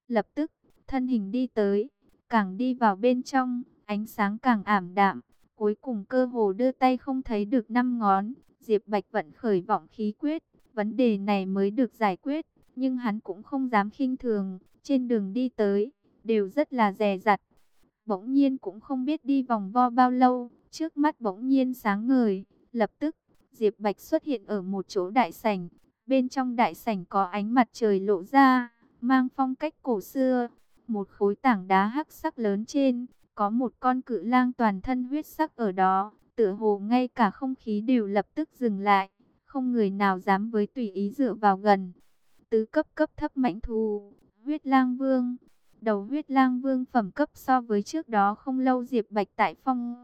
Lập tức, thân hình đi tới, càng đi vào bên trong, ánh sáng càng ảm đạm, cuối cùng cơ hồ đưa tay không thấy được năm ngón. Diệp Bạch vận khởi vọng khí quyết, vấn đề này mới được giải quyết, nhưng hắn cũng không dám khinh thường, trên đường đi tới, đều rất là dè dặt. Bỗng nhiên cũng không biết đi vòng vo bao lâu, trước mắt bỗng nhiên sáng ngời, lập tức, Diệp Bạch xuất hiện ở một chỗ đại sảnh, bên trong đại sảnh có ánh mặt trời lộ ra, mang phong cách cổ xưa, một khối tảng đá hắc sắc lớn trên, có một con cự lang toàn thân huyết sắc ở đó, tựa hồ ngay cả không khí đều lập tức dừng lại, không người nào dám với tùy ý dựa vào gần. Tứ cấp cấp thấp mãnh thú, huyết lang vương. Đầu huyết lang vương phẩm cấp so với trước đó không lâu Diệp Bạch tại phong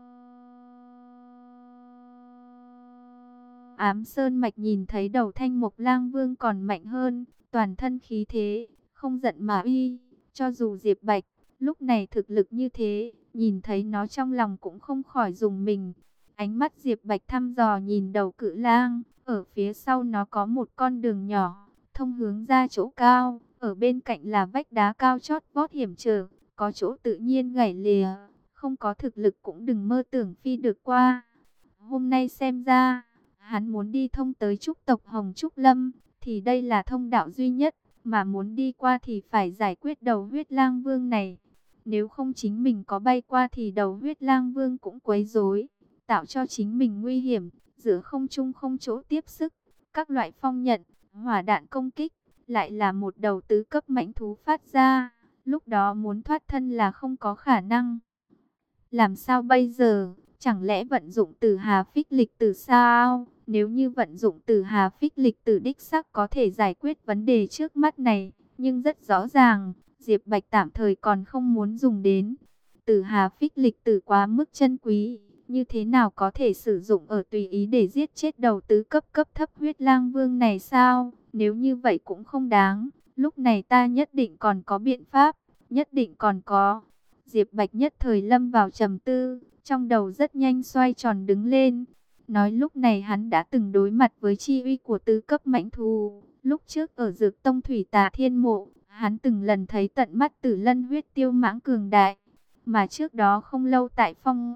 Ám Sơn Mạch nhìn thấy đầu thanh mục lang vương còn mạnh hơn, toàn thân khí thế, không giận mà uy. Cho dù Diệp Bạch lúc này thực lực như thế, nhìn thấy nó trong lòng cũng không khỏi rùng mình. Ánh mắt Diệp Bạch thăm dò nhìn đầu cự lang, ở phía sau nó có một con đường nhỏ, thông hướng ra chỗ cao, ở bên cạnh là vách đá cao chót vót hiểm trở, có chỗ tự nhiên gãy lìa, không có thực lực cũng đừng mơ tưởng phi được qua. Hôm nay xem ra, hắn muốn đi thông tới trúc tộc Hồng Trúc Lâm, thì đây là thông đạo duy nhất, mà muốn đi qua thì phải giải quyết đầu huyết lang vương này. Nếu không chính mình có bay qua thì đầu huyết lang vương cũng quấy rối, tạo cho chính mình nguy hiểm, giữa không trung không chỗ tiếp sức. Các loại phong nhận, hỏa đạn công kích, lại là một đầu tứ cấp mãnh thú phát ra, lúc đó muốn thoát thân là không có khả năng. Làm sao bây giờ? Chẳng lẽ vận dụng Tử Hà Phích Lịch Tử sao? Nếu như vận dụng Tử Hà Phích Lịch Tử đích xác có thể giải quyết vấn đề trước mắt này, nhưng rất rõ ràng, Diệp Bạch tạm thời còn không muốn dùng đến. Tử Hà Phích Lịch Tử quá mức chân quý, như thế nào có thể sử dụng ở tùy ý để giết chết đầu tứ cấp cấp thấp huyết lang vương này sao? Nếu như vậy cũng không đáng, lúc này ta nhất định còn có biện pháp, nhất định còn có. Diệp Bạch nhất thời lâm vào trầm tư, trong đầu rất nhanh xoay tròn đứng lên. Nói lúc này hắn đã từng đối mặt với chi uy của tứ cấp mãnh thú. Lúc trước ở Dược Tông Thủy Tà Thiên Mộ, hắn từng lần thấy tận mắt Tử Lân huyết tiêu mãng cường đại. Mà trước đó không lâu tại phong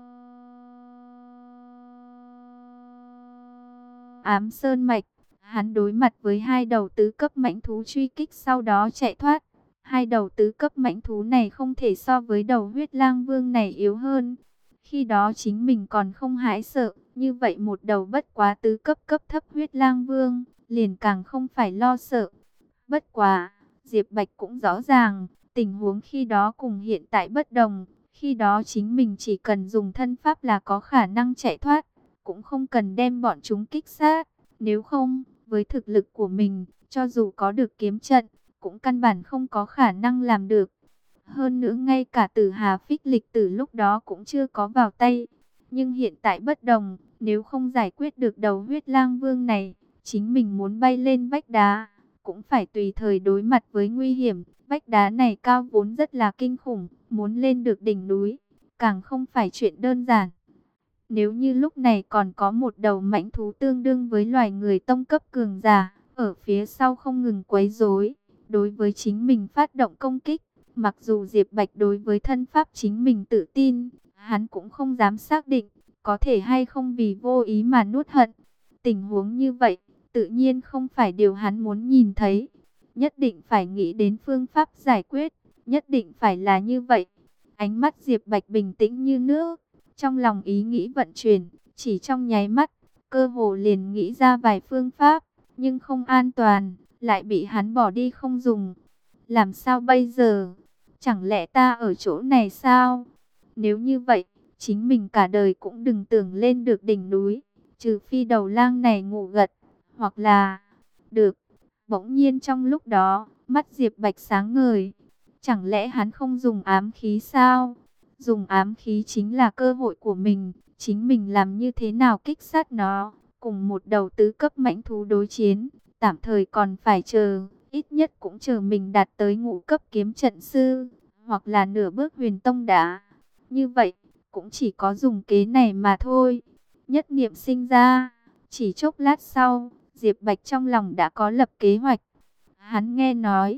Ám Sơn Mạch, hắn đối mặt với hai đầu tứ cấp mãnh thú truy kích sau đó chạy thoát. Hai đầu tứ cấp mãnh thú này không thể so với đầu huyết lang vương này yếu hơn. Khi đó chính mình còn không hãi sợ, như vậy một đầu bất quá tứ cấp cấp thấp huyết lang vương, liền càng không phải lo sợ. Bất quá, Diệp Bạch cũng rõ ràng, tình huống khi đó cùng hiện tại bất đồng. Khi đó chính mình chỉ cần dùng thân pháp là có khả năng chạy thoát, cũng không cần đem bọn chúng kích sát. Nếu không, với thực lực của mình, cho dù có được kiếm trận, cũng căn bản không có khả năng làm được. Hơn nữa ngay cả Tử Hà Phích Lịch Tử lúc đó cũng chưa có vào tay. Nhưng hiện tại bất đồng, nếu không giải quyết được đầu huyết lang vương này, chính mình muốn bay lên vách đá, cũng phải tùy thời đối mặt với nguy hiểm. Vách đá này cao vốn rất là kinh khủng, muốn lên được đỉnh núi, càng không phải chuyện đơn giản. Nếu như lúc này còn có một đầu mãnh thú tương đương với loài người tông cấp cường giả, ở phía sau không ngừng quấy rối, đối với chính mình phát động công kích, mặc dù Diệp Bạch đối với thân pháp chính mình tự tin, hắn cũng không dám xác định, có thể hay không vì vô ý mà nuốt hận. Tình huống như vậy, tự nhiên không phải điều hắn muốn nhìn thấy. Nhất định phải nghĩ đến phương pháp giải quyết, nhất định phải là như vậy. Ánh mắt Diệp Bạch bình tĩnh như nước, trong lòng ý nghĩ vận chuyển, chỉ trong nháy mắt, cơ hồ liền nghĩ ra vài phương pháp, nhưng không an toàn, lại bị hắn bỏ đi không dùng. Làm sao bây giờ? Chẳng lẽ ta ở chỗ này sao? Nếu như vậy, chính mình cả đời cũng đừng tưởng lên được đỉnh núi, trừ phi đầu lang này ngủ gật, hoặc là... Được. Bỗng nhiên trong lúc đó, mắt Diệp Bạch sáng ngời. Chẳng lẽ hắn không dùng ám khí sao? Dùng ám khí chính là cơ hội của mình, chính mình làm như thế nào kích sát nó, cùng một đầu tứ cấp mãnh thú đối chiến, tạm thời còn phải chờ, ít nhất cũng chờ mình đạt tới ngũ cấp kiếm trận sư, hoặc là nửa bước huyền tông đã. Như vậy, cũng chỉ có dùng kế này mà thôi. Nhất niệm sinh ra, chỉ chốc lát sau, Diệp Bạch trong lòng đã có lập kế hoạch. Hắn nghe nói,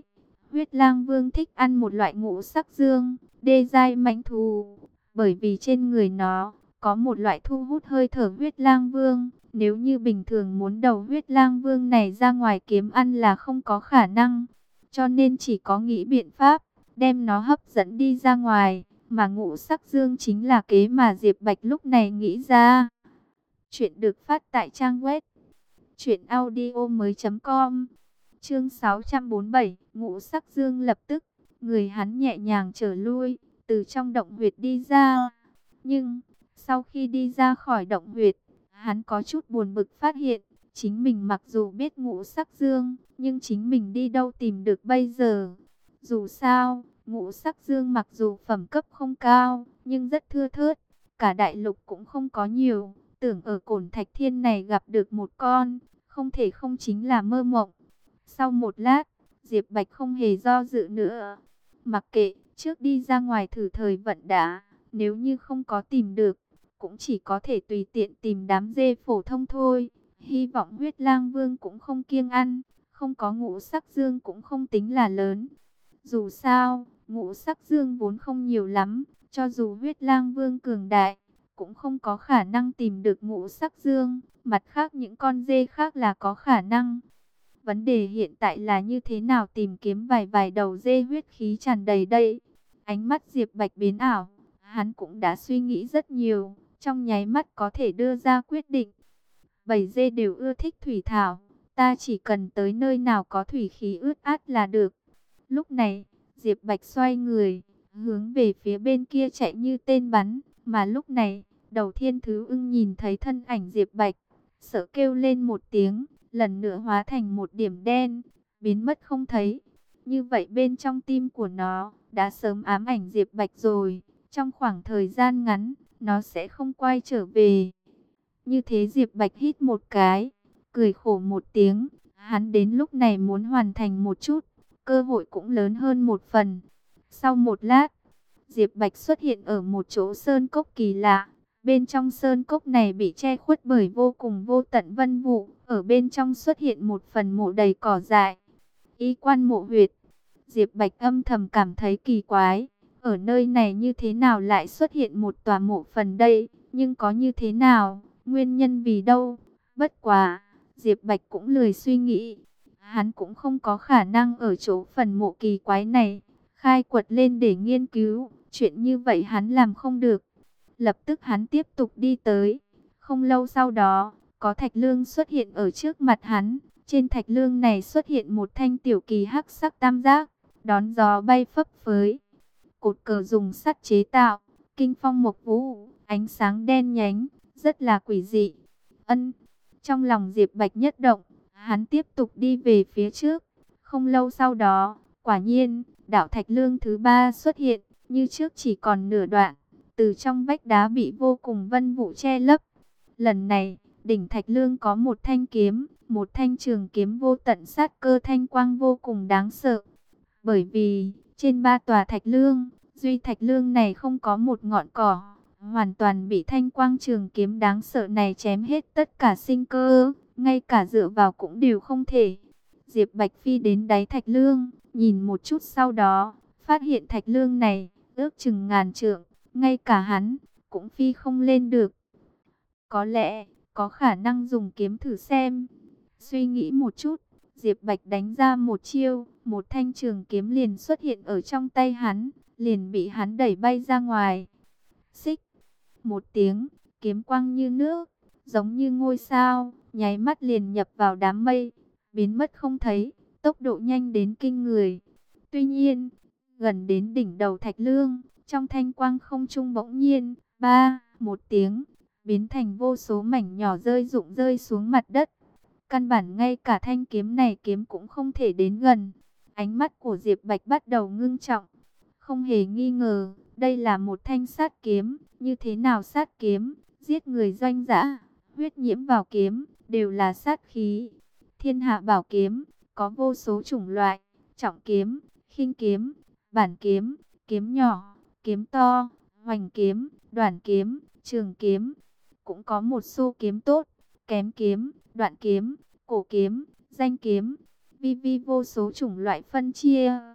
Huyết Lang Vương thích ăn một loại ngũ sắc dương, đê giai mãnh thú, bởi vì trên người nó có một loại thu hút hơi thở Huyết Lang Vương. Nếu như bình thường muốn đầu Huyết Lang Vương này ra ngoài kiếm ăn là không có khả năng, cho nên chỉ có nghĩ biện pháp đem nó hấp dẫn đi ra ngoài, mà ngũ sắc dương chính là kế mà Diệp Bạch lúc này nghĩ ra. Chuyện được phát tại trang web truyệnaudiomoi.com. Chương 647, ngũ sắc dương lập tức, người hắn nhẹ nhàng trở lui, từ trong động huyệt đi ra. Nhưng, sau khi đi ra khỏi động huyệt, hắn có chút buồn bực phát hiện, chính mình mặc dù biết ngũ sắc dương, nhưng chính mình đi đâu tìm được bây giờ. Dù sao, ngũ sắc dương mặc dù phẩm cấp không cao, nhưng rất thưa thớt, cả đại lục cũng không có nhiều. Tưởng ở Cổn Thạch Thiên này gặp được một con, không thể không chính là mơ mộng. Sau một lát, Diệp Bạch không hề do dự nữa. Mặc kệ, trước đi ra ngoài thử thời vận đã. Nếu như không có tìm được, cũng chỉ có thể tùy tiện tìm đám dê phổ thông thôi. Hy vọng Huyết Lang Vương cũng không kiêng ăn, không có ngũ sắc dương cũng không tính là lớn. Dù sao, ngũ sắc dương vốn không nhiều lắm, cho dù Huyết Lang Vương cường đại, cũng không có khả năng tìm được ngũ sắc dương. Mặt khác những con dê khác là có khả năng. Vấn đề hiện tại là như thế nào tìm kiếm vài đầu dê huyết khí tràn đầy đây. Ánh mắt Diệp Bạch biến ảo, hắn cũng đã suy nghĩ rất nhiều, trong nháy mắt có thể đưa ra quyết định. Bầy dê đều ưa thích thủy thảo, ta chỉ cần tới nơi nào có thủy khí ướt át là được. Lúc này, Diệp Bạch xoay người, hướng về phía bên kia chạy như tên bắn, mà lúc này, Đầu Thiên Thứ Ưng nhìn thấy thân ảnh Diệp Bạch, sợ kêu lên một tiếng, lần nữa hóa thành một điểm đen, biến mất không thấy. Như vậy bên trong tim của nó đã sớm ám ảnh Diệp Bạch rồi, trong khoảng thời gian ngắn, nó sẽ không quay trở về. Như thế Diệp Bạch hít một cái, cười khổ một tiếng, hắn đến lúc này muốn hoàn thành một chút, cơ hội cũng lớn hơn một phần. Sau một lát, Diệp Bạch xuất hiện ở một chỗ sơn cốc kỳ lạ. Bên trong sơn cốc này bị che khuất bởi vô cùng vô tận vân vụ. Ở bên trong xuất hiện một phần mộ đầy cỏ dại. Y quan mộ huyệt. Diệp Bạch âm thầm cảm thấy kỳ quái. Ở nơi này như thế nào lại xuất hiện một tòa mộ phần đây? Nhưng có như thế nào? Nguyên nhân vì đâu? Bất quá, Diệp Bạch cũng lười suy nghĩ. Hắn cũng không có khả năng ở chỗ phần mộ kỳ quái này khai quật lên để nghiên cứu. Chuyện như vậy hắn làm không được. Lập tức hắn tiếp tục đi tới. Không lâu sau đó, có thạch lương xuất hiện ở trước mặt hắn. Trên thạch lương này xuất hiện một thanh tiểu kỳ hắc sắc tam giác, đón gió bay phấp phới. Cột cờ dùng sắt chế tạo, kinh phong mộc vũ, ánh sáng đen nhánh, rất là quỷ dị. Trong lòng Diệp Bạch nhất động, hắn tiếp tục đi về phía trước. Không lâu sau đó, quả nhiên, đạo thạch lương thứ ba xuất hiện, như trước chỉ còn nửa đoạn. Từ trong vách đá bị vô cùng vân vụ che lấp. Lần này, đỉnh thạch lương có một thanh kiếm, một thanh trường kiếm vô tận sát cơ thanh quang vô cùng đáng sợ. Bởi vì, trên ba tòa thạch lương, duy thạch lương này không có một ngọn cỏ, hoàn toàn bị thanh quang trường kiếm đáng sợ này chém hết tất cả sinh cơ, ngay cả dựa vào cũng đều không thể. Diệp Bạch phi đến đáy thạch lương, nhìn một chút sau đó, phát hiện thạch lương này, ước chừng ngàn trượng, ngay cả hắn, cũng phi không lên được. Có lẽ, có khả năng dùng kiếm thử xem. Suy nghĩ một chút, Diệp Bạch đánh ra một chiêu, một thanh trường kiếm liền xuất hiện ở trong tay hắn, liền bị hắn đẩy bay ra ngoài. Xích, một tiếng, kiếm quang như nước, giống như ngôi sao, nháy mắt liền nhập vào đám mây, biến mất không thấy, tốc độ nhanh đến kinh người. Tuy nhiên, gần đến đỉnh đầu thạch lương, trong thanh quang không trung bỗng nhiên, một tiếng, biến thành vô số mảnh nhỏ rơi rụng rơi xuống mặt đất. Căn bản ngay cả thanh kiếm này kiếm cũng không thể đến gần. Ánh mắt của Diệp Bạch bắt đầu ngưng trọng. Không hề nghi ngờ, đây là một thanh sát kiếm. Như thế nào sát kiếm? Giết người doanh dã, huyết nhiễm vào kiếm, đều là sát khí. Thiên hạ bảo kiếm, có vô số chủng loại. Trọng kiếm, khinh kiếm, bản kiếm, kiếm nhỏ, kiếm to, hoành kiếm, đoản kiếm, trường kiếm. Cũng có một số kiếm tốt, kém kiếm, đoạn kiếm, cổ kiếm, danh kiếm, vi vô số chủng loại phân chia.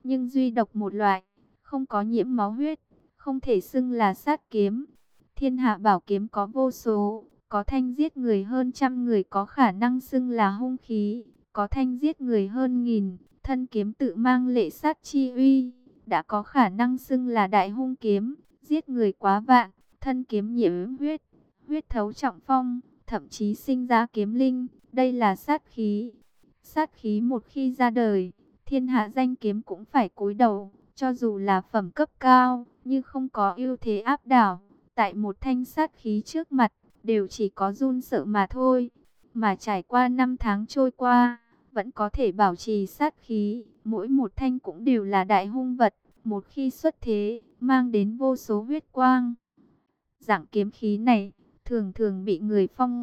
nhưng duy độc một loại, không có nhiễm máu huyết, không thể xưng là sát kiếm. Thiên hạ bảo kiếm có vô số, có thanh giết người hơn trăm người có khả năng xưng là hung khí, có thanh giết người hơn nghìn, thân kiếm tự mang lệ sát chi uy, đã có khả năng xưng là đại hung kiếm, giết người quá vạn, thân kiếm nhiễm huyết, huyết thấu trọng phong, thậm chí sinh ra kiếm linh, đây là sát khí. Sát khí một khi ra đời, thiên hạ danh kiếm cũng phải cúi đầu, cho dù là phẩm cấp cao, nhưng không có ưu thế áp đảo, tại một thanh sát khí trước mặt, đều chỉ có run sợ mà thôi. Mà trải qua 5 tháng trôi qua, vẫn có thể bảo trì sát khí, mỗi một thanh cũng đều là đại hung vật, một khi xuất thế, mang đến vô số huyết quang. Dạng kiếm khí này, thường thường bị người phong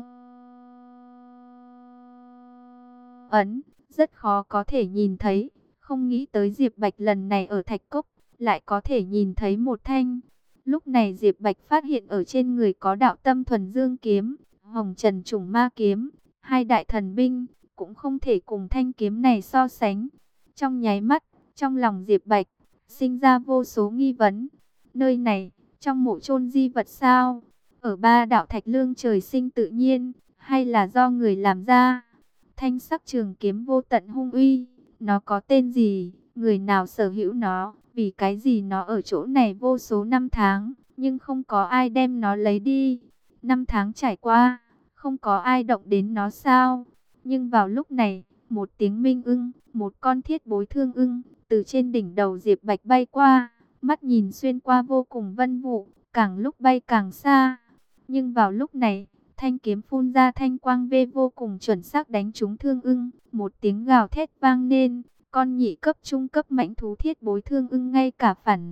ấn, rất khó có thể nhìn thấy. Không nghĩ tới Diệp Bạch lần này ở Thạch Cốc, lại có thể nhìn thấy một thanh. Lúc này Diệp Bạch phát hiện ở trên người có đạo tâm thuần dương kiếm, hồng trần trùng ma kiếm, hai đại thần binh, cũng không thể cùng thanh kiếm này so sánh. Trong nháy mắt, trong lòng Diệp Bạch, sinh ra vô số nghi vấn. Nơi này, trong mộ chôn di vật sao? Ở ba đạo thạch lương trời sinh tự nhiên, hay là do người làm ra? Thanh sắc trường kiếm vô tận hung uy, nó có tên gì? Người nào sở hữu nó? Vì cái gì nó ở chỗ này vô số năm tháng, nhưng không có ai đem nó lấy đi? 5 tháng trải qua, không có ai động đến nó sao? Nhưng vào lúc này, một tiếng minh ưng, một con thiết bối thương ưng, từ trên đỉnh đầu Diệp Bạch bay qua, mắt nhìn xuyên qua vô cùng vân vụ, càng lúc bay càng xa. Nhưng vào lúc này, thanh kiếm phun ra thanh quang vê vô cùng chuẩn xác đánh trúng thương ưng, một tiếng gào thét vang lên, con nhị cấp trung cấp mãnh thú thiết bối thương ưng ngay cả phản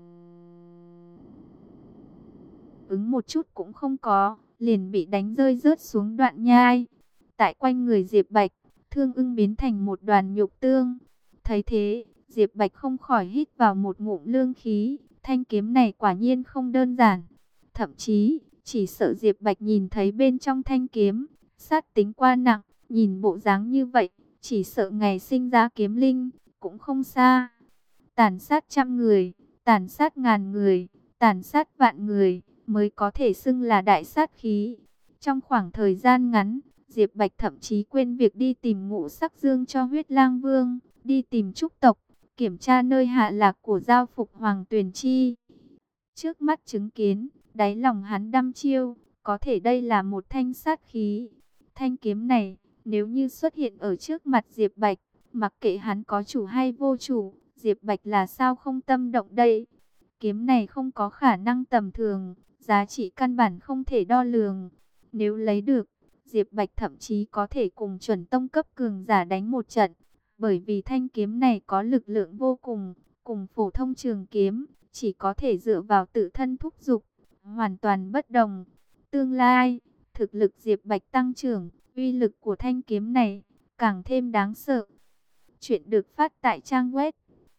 ứng một chút cũng không có, liền bị đánh rơi rớt xuống đoạn nhai. Tại quanh người Diệp Bạch, thương ưng biến thành một đoàn nhục tương. Thấy thế, Diệp Bạch không khỏi hít vào một ngụm lương khí, thanh kiếm này quả nhiên không đơn giản. Thậm chí, chỉ sợ Diệp Bạch nhìn thấy bên trong thanh kiếm, sát tính qua nặng, nhìn bộ dáng như vậy, chỉ sợ ngày sinh ra kiếm linh, cũng không xa. Tàn sát trăm người, tàn sát ngàn người, tàn sát vạn người, mới có thể xưng là đại sát khí. Trong khoảng thời gian ngắn, Diệp Bạch thậm chí quên việc đi tìm Ngũ Sắc Dương cho Huyết Lang Vương, đi tìm Trúc tộc, kiểm tra nơi hạ lạc của giao phục Hoàng Tuyền Chi. Trước mắt chứng kiến, đáy lòng hắn đăm chiêu, có thể đây là một thanh sát khí. Thanh kiếm này, nếu như xuất hiện ở trước mặt Diệp Bạch, mặc kệ hắn có chủ hay vô chủ, Diệp Bạch là sao không tâm động đây? Kiếm này không có khả năng tầm thường, giá trị căn bản không thể đo lường. Nếu lấy được, Diệp Bạch thậm chí có thể cùng chuẩn tông cấp cường giả đánh một trận. Bởi vì thanh kiếm này có lực lượng vô cùng, cùng phổ thông trường kiếm, chỉ có thể dựa vào tự thân thúc giục, hoàn toàn bất đồng. Tương lai, thực lực Diệp Bạch tăng trưởng, uy lực của thanh kiếm này càng thêm đáng sợ. Chuyện được phát tại trang web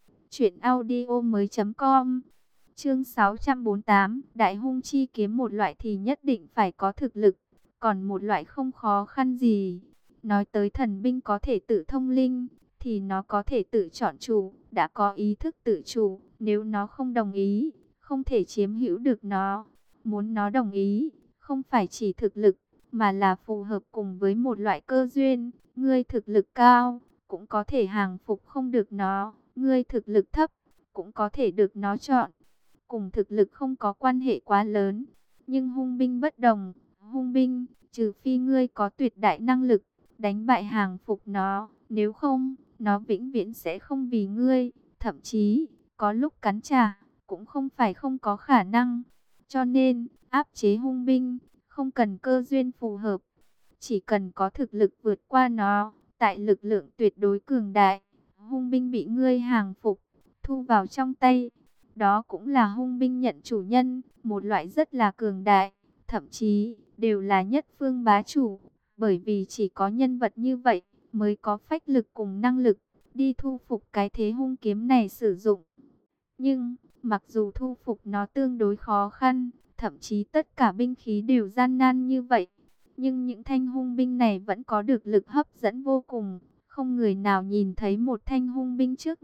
truyệnaudiomoi.com. Chương 648, Đại hung chi kiếm, một loại thì nhất định phải có thực lực, còn một loại không khó khăn gì. Nói tới thần binh có thể tự thông linh, thì nó có thể tự chọn chủ, đã có ý thức tự chủ, nếu nó không đồng ý, không thể chiếm hữu được nó. Muốn nó đồng ý, không phải chỉ thực lực, mà là phù hợp cùng với một loại cơ duyên. Ngươi thực lực cao, cũng có thể hàng phục không được nó, ngươi thực lực thấp, cũng có thể được nó chọn. Cùng thực lực không có quan hệ quá lớn, nhưng hung binh bất đồng. Hung binh, trừ phi ngươi có tuyệt đại năng lực, đánh bại hàng phục nó, nếu không, nó vĩnh viễn sẽ không vì ngươi, thậm chí, có lúc cắn trả, cũng không phải không có khả năng. Cho nên, áp chế hung binh, không cần cơ duyên phù hợp, chỉ cần có thực lực vượt qua nó, tại lực lượng tuyệt đối cường đại, hung binh bị ngươi hàng phục, thu vào trong tay. Đó cũng là hung binh nhận chủ nhân, một loại rất là cường đại, thậm chí đều là nhất phương bá chủ, bởi vì chỉ có nhân vật như vậy mới có phách lực cùng năng lực đi thu phục cái thế hung kiếm này sử dụng. Nhưng, mặc dù thu phục nó tương đối khó khăn, thậm chí tất cả binh khí đều gian nan như vậy, nhưng những thanh hung binh này vẫn có được lực hấp dẫn vô cùng. Không người nào nhìn thấy một thanh hung binh trước mặt,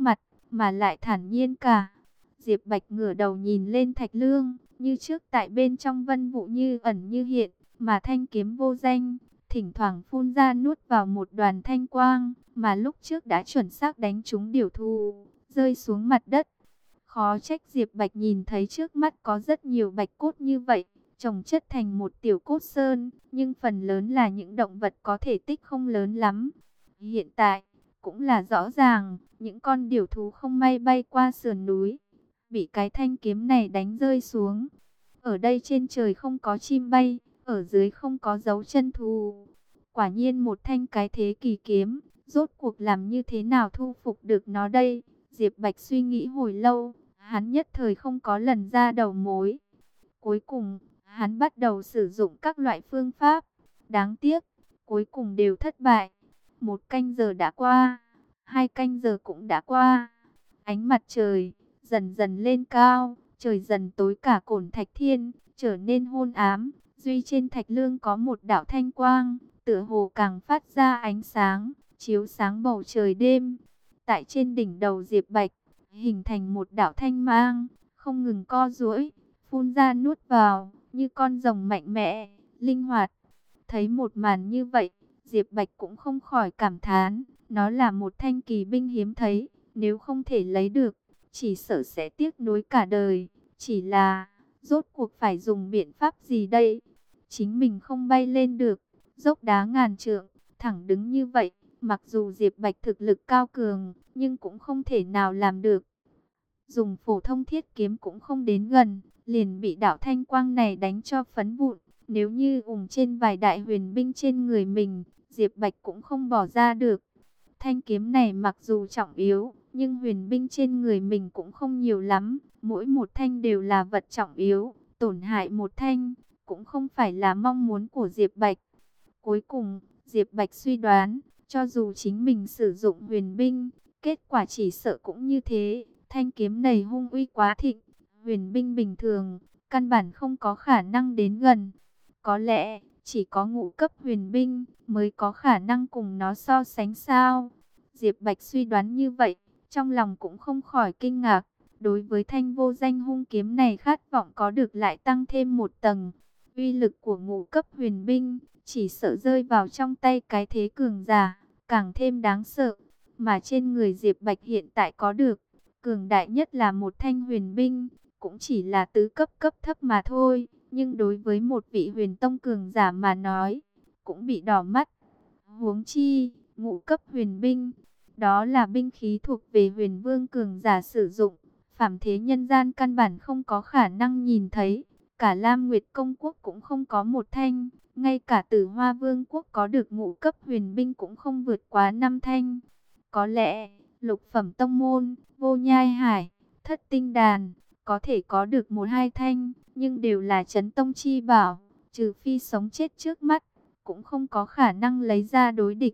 mà lại thản nhiên cả. Diệp Bạch ngửa đầu nhìn lên Thạch Lương, như trước tại bên trong vân vụ như ẩn như hiện, mà thanh kiếm vô danh, thỉnh thoảng phun ra nuốt vào một đoàn thanh quang, mà lúc trước đã chuẩn xác đánh trúng điểu thú, rơi xuống mặt đất. Khó trách Diệp Bạch nhìn thấy trước mắt có rất nhiều bạch cốt như vậy, chồng chất thành một tiểu cốt sơn, nhưng phần lớn là những động vật có thể tích không lớn lắm. Hiện tại, cũng là rõ ràng, những con điểu thú không may bay qua sườn núi, bị cái thanh kiếm này đánh rơi xuống. Ở đây trên trời không có chim bay, ở dưới không có dấu chân thú. Quả nhiên một thanh cái thế kỳ kiếm, rốt cuộc làm như thế nào thu phục được nó đây? Diệp Bạch suy nghĩ hồi lâu, hắn nhất thời không có lần ra đầu mối. Cuối cùng, hắn bắt đầu sử dụng các loại phương pháp. Đáng tiếc, cuối cùng đều thất bại. 1 canh giờ đã qua, 2 canh giờ cũng đã qua. Ánh mặt trời dần dần lên cao, trời dần tối, cả Cổn Thạch Thiên trở nên hôn ám. Duy trên Thạch Lương có một đạo thanh quang, tựa hồ càng phát ra ánh sáng, chiếu sáng bầu trời đêm. Tại trên đỉnh đầu Diệp Bạch, hình thành một đạo thanh mang, không ngừng co duỗi, phun ra nuốt vào, như con rồng mạnh mẽ, linh hoạt. Thấy một màn như vậy, Diệp Bạch cũng không khỏi cảm thán, nó là một thanh kỳ binh hiếm thấy, nếu không thể lấy được, chỉ sợ sẽ tiếc nuối cả đời. Chỉ là, rốt cuộc phải dùng biện pháp gì đây? Chính mình không bay lên được, dốc đá ngàn trượng, thẳng đứng như vậy, mặc dù Diệp Bạch thực lực cao cường, nhưng cũng không thể nào làm được. Dùng phổ thông thiết kiếm cũng không đến gần, liền bị đạo thanh quang này đánh cho phấn vụn. Nếu như trên vài đại huyền binh trên người mình, Diệp Bạch cũng không bỏ ra được. Thanh kiếm này mặc dù trọng yếu, nhưng huyền binh trên người mình cũng không nhiều lắm. Mỗi một thanh đều là vật trọng yếu, tổn hại một thanh, cũng không phải là mong muốn của Diệp Bạch. Cuối cùng, Diệp Bạch suy đoán, cho dù chính mình sử dụng huyền binh, kết quả chỉ sợ cũng như thế. Thanh kiếm này hung uy quá thịnh, huyền binh bình thường, căn bản không có khả năng đến gần. Có lẽ, chỉ có ngũ cấp huyền binh mới có khả năng cùng nó so sánh sao? Diệp Bạch suy đoán như vậy, trong lòng cũng không khỏi kinh ngạc. Đối với thanh vô danh hung kiếm này khát vọng có được lại tăng thêm một tầng. Uy lực của ngũ cấp huyền binh, chỉ sợ rơi vào trong tay cái thế cường giả, càng thêm đáng sợ. Mà trên người Diệp Bạch hiện tại có được, cường đại nhất là một thanh huyền binh, cũng chỉ là tứ cấp cấp thấp mà thôi. Nhưng đối với một vị huyền tông cường giả mà nói, cũng bị đỏ mắt. Huống chi, ngũ cấp huyền binh, đó là binh khí thuộc về huyền vương cường giả sử dụng. Phàm thế nhân gian căn bản không có khả năng nhìn thấy. Cả Lam Nguyệt Công Quốc cũng không có một thanh. Ngay cả Tử Hoa Vương Quốc có được ngũ cấp huyền binh cũng không vượt quá 5 thanh. Có lẽ, lục phẩm tông môn, Vô Nhai Hải, Thất Tinh Đàn, có thể có được 1-2 thanh, nhưng đều là chấn tông chi bảo, trừ phi sống chết trước mắt, cũng không có khả năng lấy ra đối địch.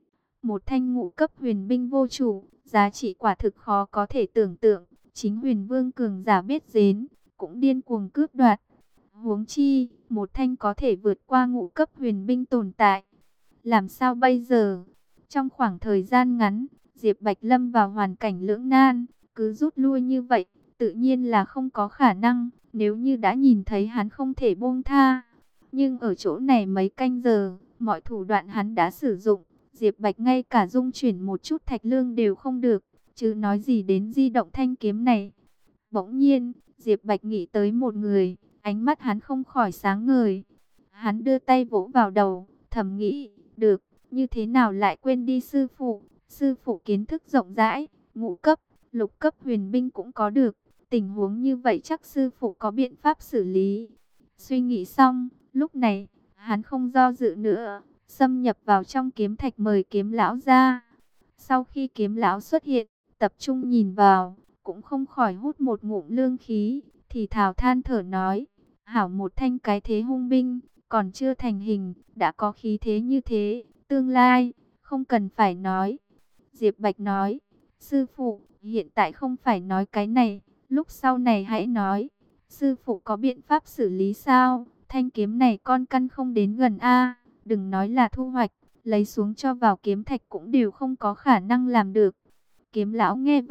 Một thanh ngũ cấp huyền binh vô chủ, giá trị quả thực khó có thể tưởng tượng, chính huyền vương cường giả biết đến, cũng điên cuồng cướp đoạt. Huống chi, một thanh có thể vượt qua ngũ cấp huyền binh tồn tại. Làm sao bây giờ? Trong khoảng thời gian ngắn, Diệp Bạch lâm vào hoàn cảnh lưỡng nan, cứ rút lui như vậy, tự nhiên là không có khả năng. Nếu như đã nhìn thấy hắn không thể buông tha. Nhưng ở chỗ này mấy canh giờ, mọi thủ đoạn hắn đã sử dụng. Diệp Bạch ngay cả dung chuyển một chút thạch lương đều không được, chứ nói gì đến di động thanh kiếm này. Bỗng nhiên, Diệp Bạch nghĩ tới một người, ánh mắt hắn không khỏi sáng ngời. Hắn đưa tay vỗ vào đầu, thầm nghĩ, được, như thế nào lại quên đi sư phụ. Sư phụ kiến thức rộng rãi, ngũ cấp, lục cấp huyền binh cũng có được. Tình huống như vậy chắc sư phụ có biện pháp xử lý. Suy nghĩ xong, lúc này, hắn không do dự nữa, xâm nhập vào trong kiếm thạch mời kiếm lão ra. Sau khi kiếm lão xuất hiện, tập trung nhìn vào, cũng không khỏi hút một ngụm lương khí, thì thào than thở nói, hảo một thanh cái thế hung binh, còn chưa thành hình, đã có khí thế như thế, tương lai, không cần phải nói. Diệp Bạch nói, sư phụ, hiện tại không phải nói cái này, lúc sau này hãy nói. Sư phụ có biện pháp xử lý sao? Thanh kiếm này con căn không đến gần a, đừng nói là thu hoạch, lấy xuống cho vào kiếm thạch cũng đều không có khả năng làm được. Kiếm lão nghe vậy,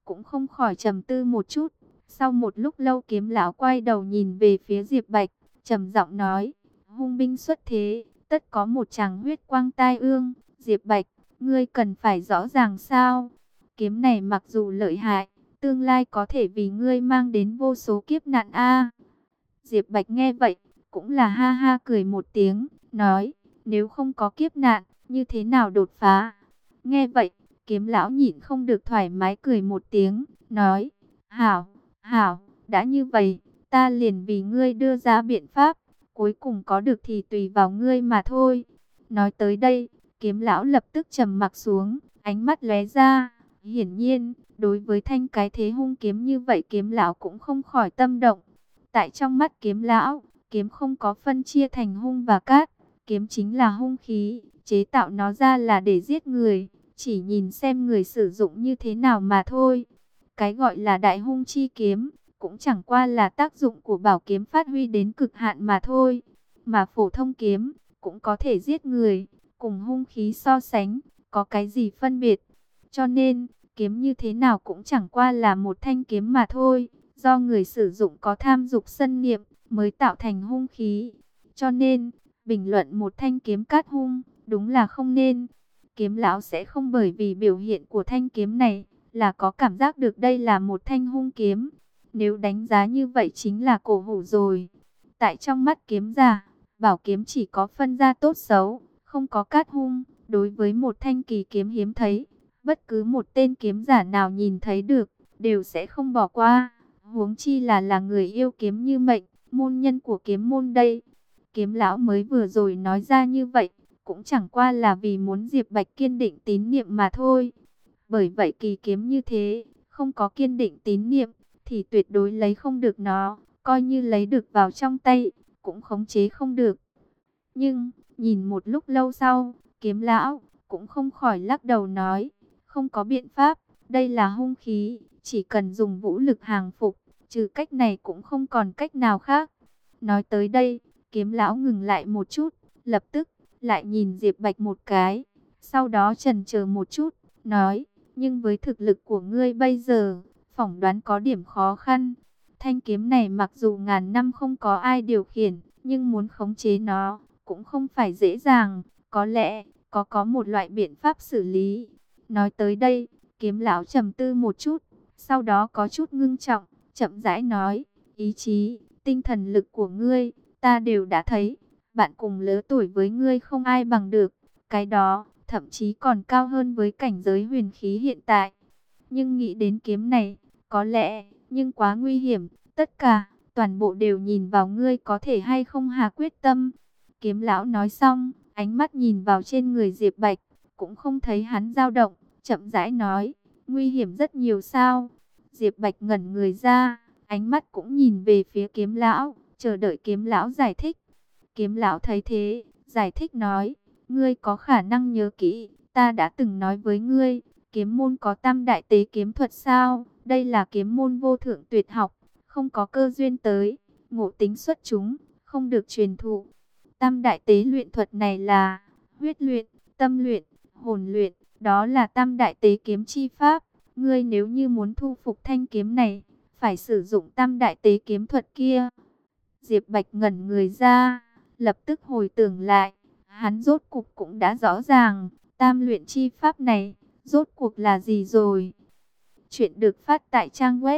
cũng không khỏi trầm tư một chút. Sau một lúc lâu Kiếm lão quay đầu nhìn về phía Diệp Bạch, trầm giọng nói: hung binh xuất thế, tất có một tràng huyết quang tai ương. Diệp Bạch, ngươi cần phải rõ ràng sao? Kiếm này mặc dù lợi hại, tương lai có thể vì ngươi mang đến vô số kiếp nạn a. Diệp Bạch nghe vậy, cũng là ha ha cười một tiếng, nói: nếu không có kiếp nạn, như thế nào đột phá? Nghe vậy, Kiếm lão nhịn không được thoải mái cười một tiếng, nói: hảo, hảo, đã như vậy, ta liền vì ngươi đưa ra biện pháp, cuối cùng có được thì tùy vào ngươi mà thôi. Nói tới đây, Kiếm lão lập tức trầm mặc xuống, ánh mắt lóe ra. Hiển nhiên, đối với thanh cái thế hung kiếm như vậy Kiếm lão cũng không khỏi tâm động. Tại trong mắt Kiếm lão, kiếm không có phân chia thành hung và cát, kiếm chính là hung khí, chế tạo nó ra là để giết người, chỉ nhìn xem người sử dụng như thế nào mà thôi. Cái gọi là đại hung chi kiếm, cũng chẳng qua là tác dụng của bảo kiếm phát huy đến cực hạn mà thôi. Mà phổ thông kiếm, cũng có thể giết người, cùng hung khí so sánh, có cái gì phân biệt. Cho nên, kiếm như thế nào cũng chẳng qua là một thanh kiếm mà thôi. Do người sử dụng có tham dục sân niệm, mới tạo thành hung khí. Cho nên, bình luận một thanh kiếm cát hung, đúng là không nên. Kiếm lão sẽ không bởi vì biểu hiện của thanh kiếm này, là có cảm giác được đây là một thanh hung kiếm. Nếu đánh giá như vậy chính là cổ hủ rồi. Tại trong mắt kiếm giả, bảo kiếm chỉ có phân ra tốt xấu, không có cát hung. Đối với một thanh kỳ kiếm hiếm thấy, bất cứ một tên kiếm giả nào nhìn thấy được, đều sẽ không bỏ qua. Huống chi là người yêu kiếm như mệnh, môn nhân của kiếm môn đây. Kiếm lão mới vừa rồi nói ra như vậy, cũng chẳng qua là vì muốn Diệp Bạch kiên định tín niệm mà thôi. Bởi vậy kỳ kiếm như thế, không có kiên định tín niệm, thì tuyệt đối lấy không được nó, coi như lấy được vào trong tay, cũng khống chế không được. Nhưng, nhìn một lúc lâu sau, Kiếm lão cũng không khỏi lắc đầu nói: không có biện pháp, đây là hung khí, chỉ cần dùng vũ lực hàng phục, trừ cách này cũng không còn cách nào khác. Nói tới đây, Kiếm lão ngừng lại một chút, lập tức lại nhìn Diệp Bạch một cái, sau đó chần chờ một chút, nói: nhưng với thực lực của ngươi bây giờ, phỏng đoán có điểm khó khăn. Thanh kiếm này mặc dù ngàn năm không có ai điều khiển, nhưng muốn khống chế nó cũng không phải dễ dàng. Có lẽ có một loại biện pháp xử lý. Nói tới đây, Kiếm lão trầm tư một chút, sau đó có chút ngưng trọng, chậm rãi nói: ý chí, tinh thần lực của ngươi, ta đều đã thấy. Bạn cùng lứa tuổi với ngươi không ai bằng được. Cái đó, thậm chí còn cao hơn với cảnh giới huyền khí hiện tại. Nhưng nghĩ đến kiếm này, có lẽ, nhưng quá nguy hiểm. Tất cả, toàn bộ đều nhìn vào ngươi có thể hay không hạ quyết tâm. Kiếm lão nói xong, ánh mắt nhìn vào trên người Diệp Bạch, cũng không thấy hắn dao động, chậm rãi nói: nguy hiểm rất nhiều sao? Diệp Bạch ngẩn người ra, ánh mắt cũng nhìn về phía Kiếm lão, chờ đợi Kiếm lão giải thích. Kiếm lão thấy thế, giải thích nói: ngươi có khả năng nhớ kỹ, ta đã từng nói với ngươi, kiếm môn có tam đại tế kiếm thuật sao? Đây là kiếm môn vô thượng tuyệt học, không có cơ duyên tới, ngộ tính xuất chúng, không được truyền thụ. Tam đại tế luyện thuật này là huyết luyện, tâm luyện, hồn luyện, đó là tam đại tế kiếm chi pháp. Ngươi nếu như muốn thu phục thanh kiếm này, phải sử dụng tam đại tế kiếm thuật kia. Diệp Bạch ngẩn người ra, lập tức hồi tưởng lại, hắn rốt cuộc cũng đã rõ ràng, tam luyện chi pháp này, rốt cuộc là gì rồi. Chuyện được phát tại trang web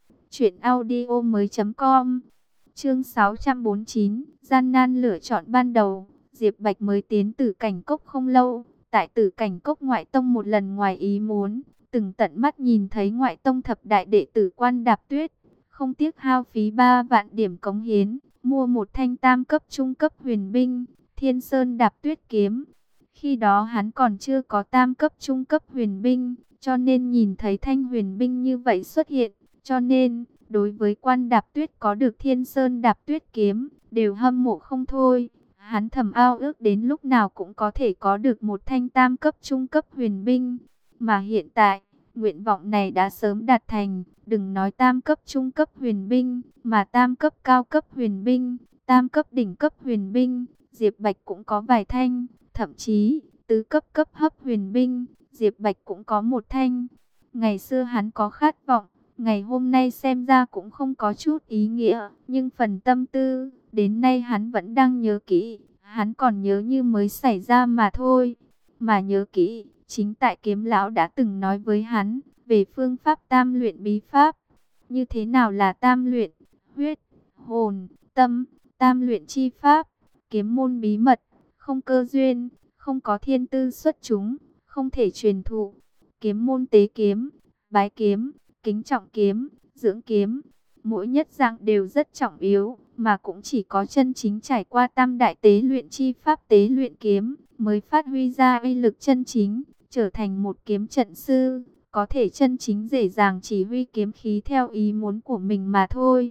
truyệnaudiomoi.com. Chương 649, gian nan lựa chọn ban đầu. Diệp Bạch mới tiến Tử Cảnh Cốc không lâu, tại Tử Cảnh Cốc ngoại tông một lần ngoài ý muốn, từng tận mắt nhìn thấy ngoại tông thập đại đệ tử Quan Đạp Tuyết, không tiếc hao phí 3 vạn điểm cống hiến, mua một thanh tam cấp trung cấp huyền binh, Thiên Sơn Đạp Tuyết kiếm. Khi đó hắn còn chưa có tam cấp trung cấp huyền binh, cho nên nhìn thấy thanh huyền binh như vậy xuất hiện, cho nên đối với Quan Đạp Tuyết có được Thiên Sơn Đạp Tuyết kiếm, đều hâm mộ không thôi. Hắn thầm ao ước đến lúc nào cũng có thể có được một thanh tam cấp trung cấp huyền binh. Mà hiện tại, nguyện vọng này đã sớm đạt thành. Đừng nói tam cấp trung cấp huyền binh, mà tam cấp cao cấp huyền binh, tam cấp đỉnh cấp huyền binh, Diệp Bạch cũng có vài thanh. Thậm chí, tứ cấp cấp hấp huyền binh, Diệp Bạch cũng có một thanh. Ngày xưa hắn có khát vọng, ngày hôm nay xem ra cũng không có chút ý nghĩa, nhưng phần tâm tư, đến nay hắn vẫn đang nhớ kỹ, hắn còn nhớ như mới xảy ra mà thôi. Mà nhớ kỹ, chính tại Kiếm lão đã từng nói với hắn về phương pháp tam luyện bí pháp. Như thế nào là tam luyện? Huyết, hồn, tâm, tam luyện chi pháp, kiếm môn bí mật, không cơ duyên, không có thiên tư xuất chúng, không thể truyền thụ. Kiếm môn tế kiếm, bái kiếm, kính trọng kiếm, dưỡng kiếm, mỗi nhất dạng đều rất trọng yếu, mà cũng chỉ có chân chính trải qua tam đại tế luyện chi pháp tế luyện kiếm, mới phát huy ra uy lực chân chính, trở thành một kiếm trận sư, có thể chân chính dễ dàng chỉ huy kiếm khí theo ý muốn của mình mà thôi.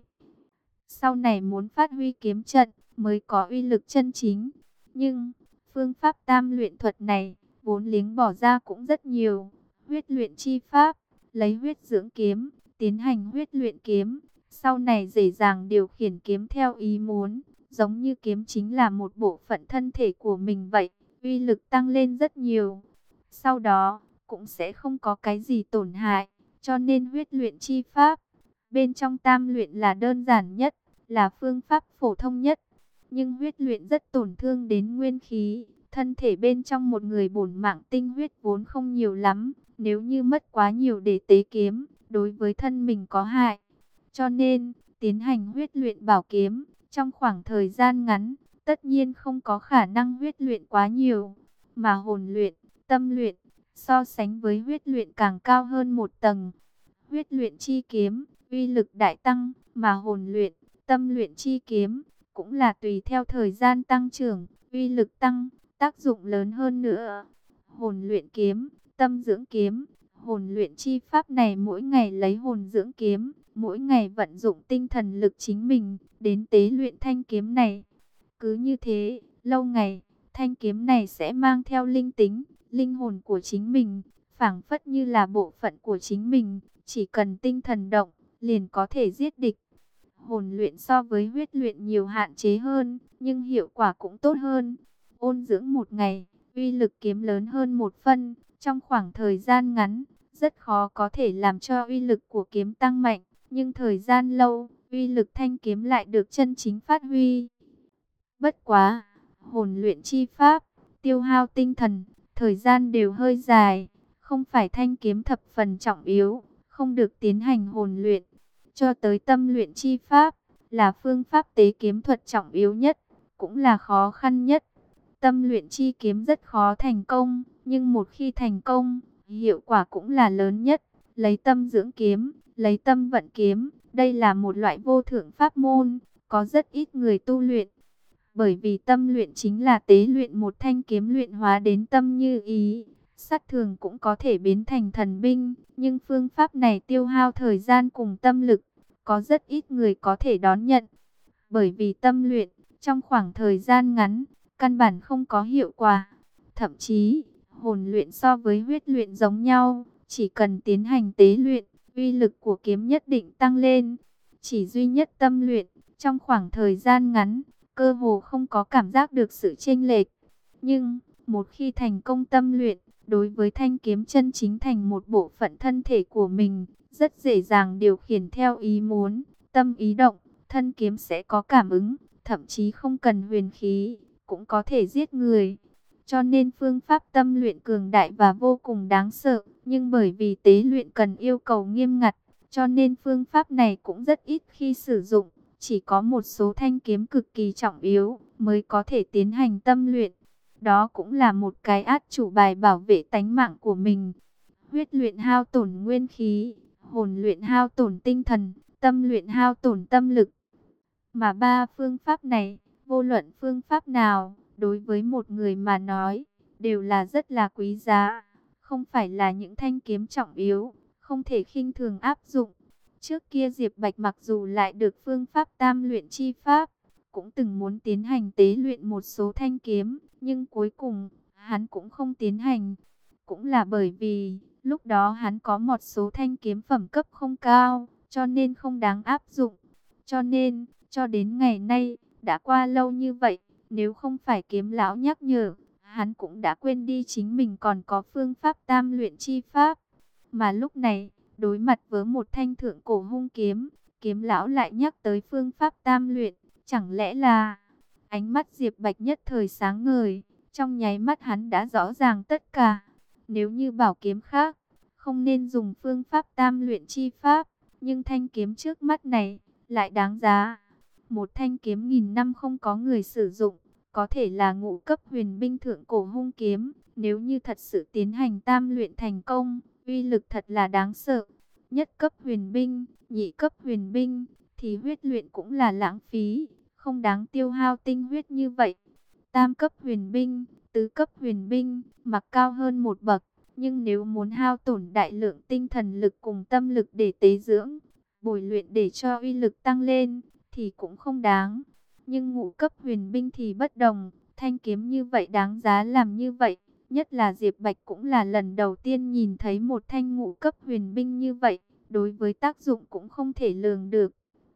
Sau này muốn phát huy kiếm trận, mới có uy lực chân chính. Nhưng, phương pháp tam luyện thuật này, vốn liếng bỏ ra cũng rất nhiều. Huyết luyện chi pháp, lấy huyết dưỡng kiếm, tiến hành huyết luyện kiếm. Sau này dễ dàng điều khiển kiếm theo ý muốn, giống như kiếm chính là một bộ phận thân thể của mình vậy, uy lực tăng lên rất nhiều. Sau đó, cũng sẽ không có cái gì tổn hại, cho nên huyết luyện chi pháp, bên trong tam luyện là đơn giản nhất, là phương pháp phổ thông nhất. Nhưng huyết luyện rất tổn thương đến nguyên khí, thân thể bên trong một người bổn mạng tinh huyết vốn không nhiều lắm, nếu như mất quá nhiều để tế kiếm, đối với thân mình có hại. Cho nên, tiến hành huyết luyện bảo kiếm, trong khoảng thời gian ngắn, tất nhiên không có khả năng huyết luyện quá nhiều, mà hồn luyện, tâm luyện, so sánh với huyết luyện càng cao hơn một tầng. Huyết luyện chi kiếm, uy lực đại tăng, mà hồn luyện, tâm luyện chi kiếm, cũng là tùy theo thời gian tăng trưởng, uy lực tăng, tác dụng lớn hơn nữa. Hồn luyện kiếm, tâm dưỡng kiếm, hồn luyện chi pháp này mỗi ngày lấy hồn dưỡng kiếm, mỗi ngày vận dụng tinh thần lực chính mình, đến tế luyện thanh kiếm này. Cứ như thế, lâu ngày, thanh kiếm này sẽ mang theo linh tính, linh hồn của chính mình, phảng phất như là bộ phận của chính mình, chỉ cần tinh thần động, liền có thể giết địch. Hồn luyện so với huyết luyện nhiều hạn chế hơn, nhưng hiệu quả cũng tốt hơn. Ôn dưỡng một ngày, uy lực kiếm lớn hơn một phân, trong khoảng thời gian ngắn, rất khó có thể làm cho uy lực của kiếm tăng mạnh, nhưng thời gian lâu, uy lực thanh kiếm lại được chân chính phát huy. Bất quá, hồn luyện chi pháp, tiêu hao tinh thần, thời gian đều hơi dài, không phải thanh kiếm thập phần trọng yếu, không được tiến hành hồn luyện. Cho tới tâm luyện chi pháp, là phương pháp tế kiếm thuật trọng yếu nhất, cũng là khó khăn nhất. Tâm luyện chi kiếm rất khó thành công, nhưng một khi thành công, hiệu quả cũng là lớn nhất. Lấy tâm dưỡng kiếm, lấy tâm vận kiếm, đây là một loại vô thượng pháp môn, có rất ít người tu luyện. Bởi vì tâm luyện chính là tế luyện một thanh kiếm luyện hóa đến tâm như ý, sát thường cũng có thể biến thành thần binh, nhưng phương pháp này tiêu hao thời gian cùng tâm lực, có rất ít người có thể đón nhận. Bởi vì tâm luyện, trong khoảng thời gian ngắn, căn bản không có hiệu quả. Thậm chí, hồn luyện so với huyết luyện giống nhau, chỉ cần tiến hành tế luyện, uy lực của kiếm nhất định tăng lên. Chỉ duy nhất tâm luyện, trong khoảng thời gian ngắn, cơ hồ không có cảm giác được sự chênh lệch. Nhưng, một khi thành công tâm luyện, đối với thanh kiếm chân chính thành một bộ phận thân thể của mình, rất dễ dàng điều khiển theo ý muốn, tâm ý động, thân kiếm sẽ có cảm ứng, thậm chí không cần huyền khí, cũng có thể giết người. Cho nên phương pháp tâm luyện cường đại và vô cùng đáng sợ, nhưng bởi vì tế luyện cần yêu cầu nghiêm ngặt, cho nên phương pháp này cũng rất ít khi sử dụng. Chỉ có một số thanh kiếm cực kỳ trọng yếu mới có thể tiến hành tâm luyện. Đó cũng là một cái át chủ bài bảo vệ tánh mạng của mình. Huyết luyện hao tổn nguyên khí, hồn luyện hao tổn tinh thần, tâm luyện hao tổn tâm lực. Mà ba phương pháp này, vô luận phương pháp nào, đối với một người mà nói, đều là rất là quý giá. Không phải là những thanh kiếm trọng yếu, không thể khinh thường áp dụng. Trước kia Diệp Bạch mặc dù lại được phương pháp tam luyện chi pháp, cũng từng muốn tiến hành tế luyện một số thanh kiếm, nhưng cuối cùng, hắn cũng không tiến hành. Cũng là bởi vì, lúc đó hắn có một số thanh kiếm phẩm cấp không cao, cho nên không đáng áp dụng. Cho nên, cho đến ngày nay, đã qua lâu như vậy, nếu không phải Kiếm lão nhắc nhở, hắn cũng đã quên đi chính mình còn có phương pháp tam luyện chi pháp. Mà lúc này, đối mặt với một thanh thượng cổ hung kiếm, kiếm lão lại nhắc tới phương pháp tam luyện. Chẳng lẽ là... Ánh mắt Diệp Bạch nhất thời sáng ngời, trong nháy mắt hắn đã rõ ràng tất cả. Nếu như bảo kiếm khác, không nên dùng phương pháp tam luyện chi pháp, nhưng thanh kiếm trước mắt này lại đáng giá. Một thanh kiếm nghìn năm không có người sử dụng, có thể là ngũ cấp huyền binh thượng cổ hung kiếm. Nếu như thật sự tiến hành tam luyện thành công, uy lực thật là đáng sợ. Nhất cấp huyền binh, nhị cấp huyền binh, thì huyết luyện cũng là lãng phí, không đáng tiêu hao tinh huyết như vậy. Tam cấp huyền binh, tứ cấp huyền binh, mặc cao hơn một bậc, nhưng nếu muốn hao tổn đại lượng tinh thần lực cùng tâm lực để tế dưỡng, bồi luyện để cho uy lực tăng lên, thì cũng không đáng. Nhưng ngũ cấp huyền binh thì bất đồng, thanh kiếm như vậy đáng giá làm như vậy. Nhất là Diệp Bạch cũng là lần đầu tiên nhìn thấy một thanh ngũ cấp huyền binh như vậy, đối với tác dụng cũng không thể lường được.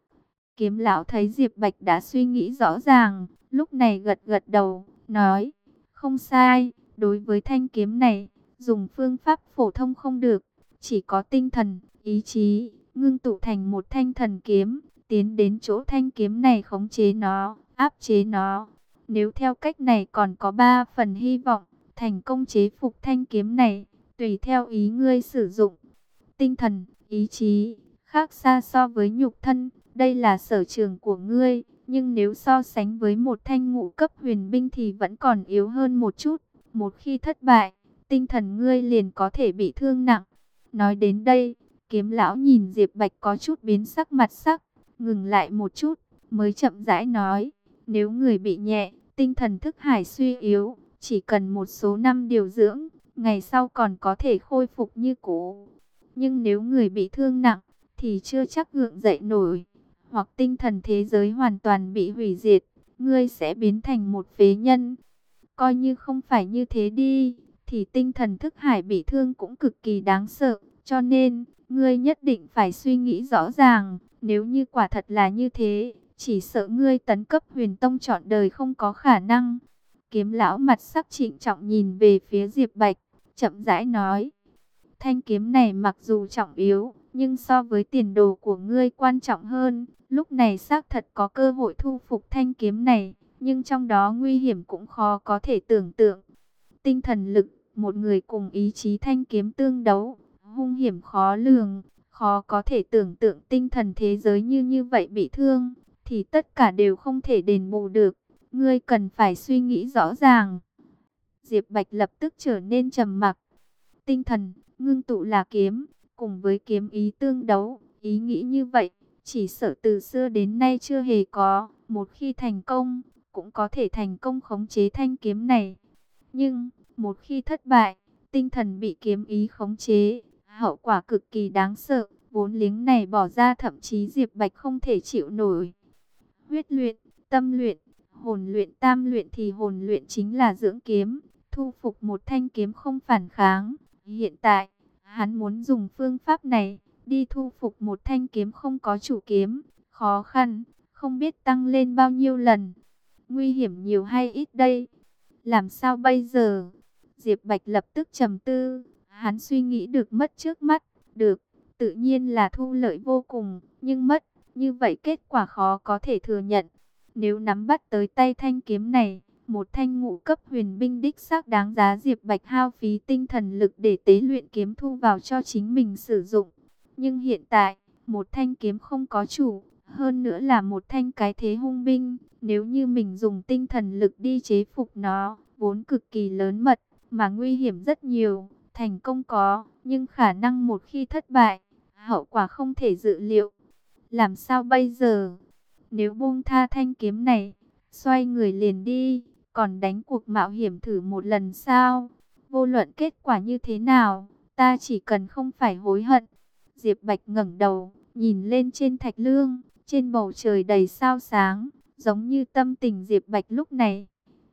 Kiếm lão thấy Diệp Bạch đã suy nghĩ rõ ràng, lúc này gật gật đầu, nói, không sai, đối với thanh kiếm này, dùng phương pháp phổ thông không được, chỉ có tinh thần, ý chí, ngưng tụ thành một thanh thần kiếm, tiến đến chỗ thanh kiếm này khống chế nó, áp chế nó. Nếu theo cách này còn có 3 phần hy vọng, thành công chế phục thanh kiếm này, tùy theo ý ngươi sử dụng. Tinh thần, ý chí, khác xa so với nhục thân, đây là sở trường của ngươi, nhưng nếu so sánh với một thanh ngũ cấp huyền binh thì vẫn còn yếu hơn một chút. Một khi thất bại, tinh thần ngươi liền có thể bị thương nặng. Nói đến đây, kiếm lão nhìn Diệp Bạch có chút biến sắc mặt sắc, ngừng lại một chút, mới chậm rãi nói, nếu người bị nhẹ, tinh thần thức hải suy yếu, chỉ cần một số năm điều dưỡng, ngày sau còn có thể khôi phục như cũ. Nhưng nếu người bị thương nặng, thì chưa chắc gượng dậy nổi, hoặc tinh thần thế giới hoàn toàn bị hủy diệt, ngươi sẽ biến thành một phế nhân. Coi như không phải như thế đi, thì tinh thần thức hải bị thương cũng cực kỳ đáng sợ, cho nên, ngươi nhất định phải suy nghĩ rõ ràng, nếu như quả thật là như thế, chỉ sợ ngươi tấn cấp huyền tông trọn đời không có khả năng. Kiếm lão mặt sắc trịnh trọng nhìn về phía Diệp Bạch, chậm rãi nói, thanh kiếm này mặc dù trọng yếu, nhưng so với tiền đồ của ngươi quan trọng hơn. Lúc này xác thật có cơ hội thu phục thanh kiếm này, nhưng trong đó nguy hiểm cũng khó có thể tưởng tượng. Tinh thần lực, một người cùng ý chí thanh kiếm tương đấu, hung hiểm khó lường, khó có thể tưởng tượng tinh thần thế giới như vậy bị thương, thì tất cả đều không thể đền bù được. Ngươi cần phải suy nghĩ rõ ràng. Diệp Bạch lập tức trở nên trầm mặc. Tinh thần, ngưng tụ là kiếm, cùng với kiếm ý tương đấu, ý nghĩ như vậy, chỉ sợ từ xưa đến nay chưa hề có, một khi thành công, cũng có thể thành công khống chế thanh kiếm này. Nhưng, một khi thất bại, tinh thần bị kiếm ý khống chế, hậu quả cực kỳ đáng sợ, vốn liếng này bỏ ra thậm chí Diệp Bạch không thể chịu nổi. Huyết luyện, tâm luyện, hồn luyện, tam luyện thì hồn luyện chính là dưỡng kiếm, thu phục một thanh kiếm không phản kháng. Hiện tại, hắn muốn dùng phương pháp này, đi thu phục một thanh kiếm không có chủ kiếm, khó khăn, không biết tăng lên bao nhiêu lần. Nguy hiểm nhiều hay ít đây? Làm sao bây giờ? Diệp Bạch lập tức trầm tư, hắn suy nghĩ được mất trước mắt, được, tự nhiên là thu lợi vô cùng, nhưng mất, như vậy kết quả khó có thể thừa nhận. Nếu nắm bắt tới tay thanh kiếm này, một thanh ngũ cấp huyền binh đích xác đáng giá Diệp Bạch hao phí tinh thần lực để tế luyện kiếm thu vào cho chính mình sử dụng. Nhưng hiện tại, một thanh kiếm không có chủ, hơn nữa là một thanh cái thế hung binh, nếu như mình dùng tinh thần lực đi chế phục nó, vốn cực kỳ lớn mật, mà nguy hiểm rất nhiều, thành công có, nhưng khả năng một khi thất bại, hậu quả không thể dự liệu. Làm sao bây giờ? Nếu buông tha thanh kiếm này, xoay người liền đi, còn đánh cuộc mạo hiểm thử một lần sao? Vô luận kết quả như thế nào, ta chỉ cần không phải hối hận. Diệp Bạch ngẩng đầu, nhìn lên trên thạch lương, trên bầu trời đầy sao sáng, giống như tâm tình Diệp Bạch lúc này.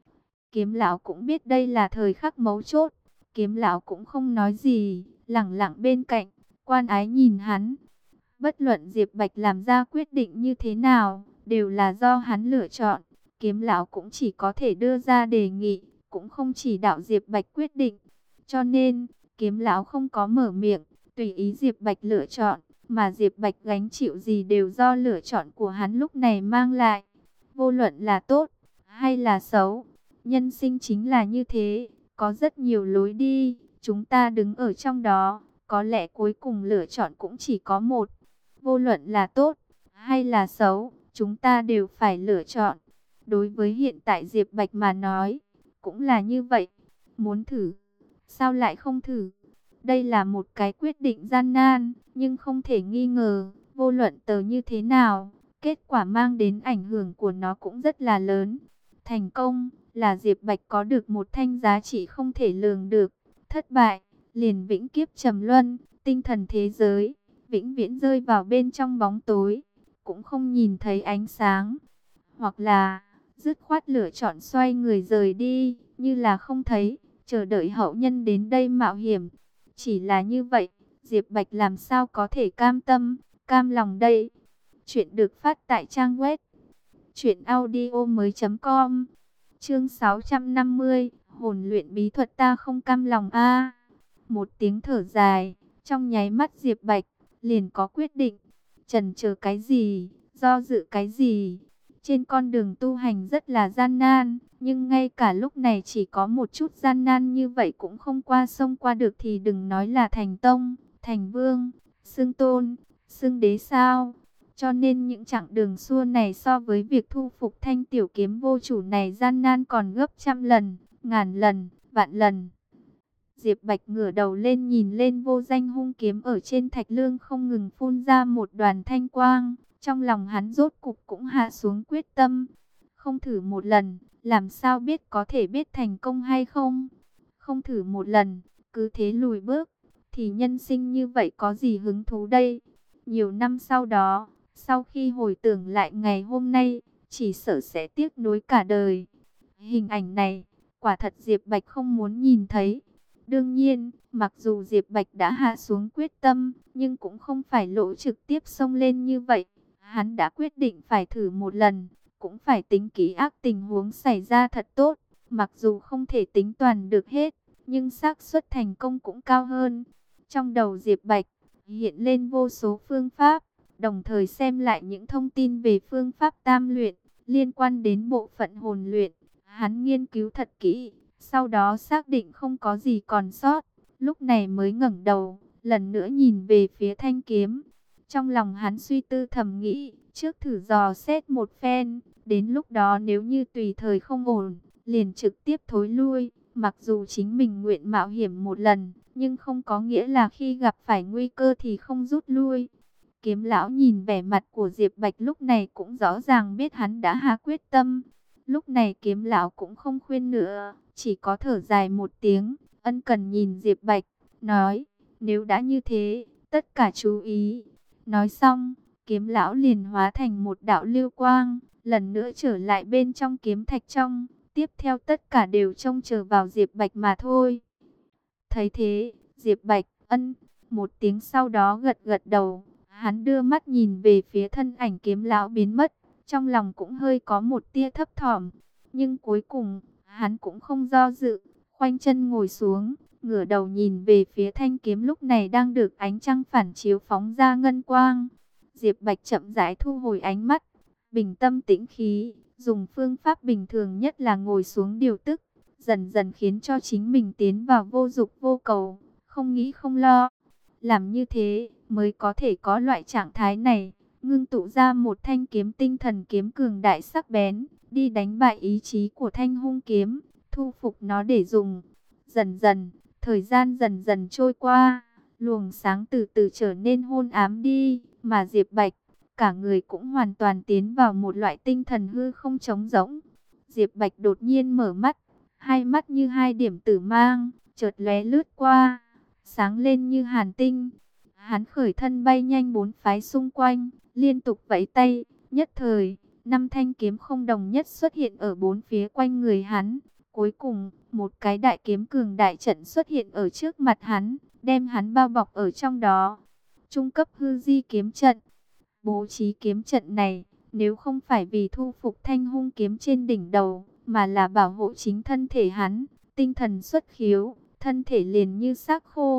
Kiếm lão cũng biết đây là thời khắc mấu chốt, kiếm lão cũng không nói gì, lẳng lặng bên cạnh, quan ái nhìn hắn. Bất luận Diệp Bạch làm ra quyết định như thế nào, đều là do hắn lựa chọn. Kiếm lão cũng chỉ có thể đưa ra đề nghị, cũng không chỉ đạo Diệp Bạch quyết định. Cho nên, kiếm lão không có mở miệng, tùy ý Diệp Bạch lựa chọn, mà Diệp Bạch gánh chịu gì đều do lựa chọn của hắn lúc này mang lại. Vô luận là tốt hay là xấu, nhân sinh chính là như thế, có rất nhiều lối đi, chúng ta đứng ở trong đó, có lẽ cuối cùng lựa chọn cũng chỉ có một. Vô luận là tốt hay là xấu, chúng ta đều phải lựa chọn. Đối với hiện tại Diệp Bạch mà nói, cũng là như vậy. Muốn thử, sao lại không thử? Đây là một cái quyết định gian nan, nhưng không thể nghi ngờ, vô luận tờ như thế nào, kết quả mang đến ảnh hưởng của nó cũng rất là lớn. Thành công là Diệp Bạch có được một thanh giá trị không thể lường được. Thất bại, liền vĩnh kiếp trầm luân, tinh thần thế giới, vĩnh viễn rơi vào bên trong bóng tối, cũng không nhìn thấy ánh sáng. Hoặc là, dứt khoát lựa chọn xoay người rời đi, như là không thấy, chờ đợi hậu nhân đến đây mạo hiểm. Chỉ là như vậy, Diệp Bạch làm sao có thể cam tâm, cam lòng đây. Chuyện được phát tại trang web truyệnaudiomoi.com. Chương 650, hồn luyện bí thuật ta không cam lòng a. Một tiếng thở dài, trong nháy mắt Diệp Bạch liền có quyết định. Chần chờ cái gì, do dự cái gì? Trên con đường tu hành rất là gian nan, nhưng ngay cả lúc này chỉ có một chút gian nan như vậy cũng không qua sông qua được thì đừng nói là thành tông, thành vương, xưng tôn, xưng đế sao. Cho nên những chặng đường xua này so với việc thu phục thanh tiểu kiếm vô chủ này gian nan còn gấp trăm lần, ngàn lần, vạn lần. Diệp Bạch ngửa đầu lên nhìn lên vô danh hung kiếm ở trên thạch lương không ngừng phun ra một đoàn thanh quang. Trong lòng hắn rốt cục cũng hạ xuống quyết tâm. Không thử một lần, làm sao biết có thể biết thành công hay không? Không thử một lần, cứ thế lùi bước, thì nhân sinh như vậy có gì hứng thú đây? Nhiều năm sau đó, sau khi hồi tưởng lại ngày hôm nay, chỉ sợ sẽ tiếc nuối cả đời. Hình ảnh này, quả thật Diệp Bạch không muốn nhìn thấy. Đương nhiên, mặc dù Diệp Bạch đã hạ xuống quyết tâm, nhưng cũng không phải lộ trực tiếp xông lên như vậy. Hắn đã quyết định phải thử một lần, cũng phải tính kỹ ác tình huống xảy ra thật tốt. Mặc dù không thể tính toàn được hết, nhưng xác suất thành công cũng cao hơn. Trong đầu Diệp Bạch hiện lên vô số phương pháp, đồng thời xem lại những thông tin về phương pháp tam luyện liên quan đến bộ phận hồn luyện. Hắn nghiên cứu thật kỹ, sau đó xác định không có gì còn sót, lúc này mới ngẩng đầu, lần nữa nhìn về phía thanh kiếm. Trong lòng hắn suy tư thầm nghĩ, trước thử dò xét một phen, đến lúc đó nếu như tùy thời không ổn, liền trực tiếp thối lui. Mặc dù chính mình nguyện mạo hiểm một lần, nhưng không có nghĩa là khi gặp phải nguy cơ thì không rút lui. Kiếm lão nhìn vẻ mặt của Diệp Bạch lúc này cũng rõ ràng biết hắn đã hạ quyết tâm. Lúc này kiếm lão cũng không khuyên nữa, chỉ có thở dài một tiếng, ân cần nhìn Diệp Bạch, nói, nếu đã như thế, tất cả chú ý. Nói xong, kiếm lão liền hóa thành một đạo lưu quang, lần nữa trở lại bên trong kiếm thạch trong. Tiếp theo tất cả đều trông chờ vào Diệp Bạch mà thôi. Thấy thế, Diệp Bạch một tiếng sau đó gật gật đầu. Hắn đưa mắt nhìn về phía thân ảnh kiếm lão biến mất, trong lòng cũng hơi có một tia thấp thỏm. Nhưng cuối cùng, hắn cũng không do dự, khoanh chân ngồi xuống, ngửa đầu nhìn về phía thanh kiếm lúc này đang được ánh trăng phản chiếu phóng ra ngân quang. Diệp Bạch chậm rãi thu hồi ánh mắt, bình tâm tĩnh khí, dùng phương pháp bình thường nhất là ngồi xuống điều tức, dần dần khiến cho chính mình tiến vào vô dục vô cầu, không nghĩ không lo. Làm như thế mới có thể có loại trạng thái này, ngưng tụ ra một thanh kiếm tinh thần kiếm cường đại sắc bén, đi đánh bại ý chí của thanh hung kiếm, thu phục nó để dùng. Dần dần, thời gian dần dần trôi qua, luồng sáng từ từ trở nên hôn ám đi, mà Diệp Bạch, cả người cũng hoàn toàn tiến vào một loại tinh thần hư không trống rỗng. Diệp Bạch đột nhiên mở mắt, hai mắt như hai điểm tử mang, chợt lóe lướt qua, sáng lên như hàn tinh. Hắn khởi thân bay nhanh bốn phái xung quanh, liên tục vẫy tay, nhất thời, năm thanh kiếm không đồng nhất xuất hiện ở bốn phía quanh người hắn. Cuối cùng, một cái đại kiếm cường đại trận xuất hiện ở trước mặt hắn, đem hắn bao bọc ở trong đó. Trung cấp hư di kiếm trận. Bố trí kiếm trận này, nếu không phải vì thu phục thanh hung kiếm trên đỉnh đầu, mà là bảo hộ chính thân thể hắn, tinh thần xuất khiếu, thân thể liền như xác khô,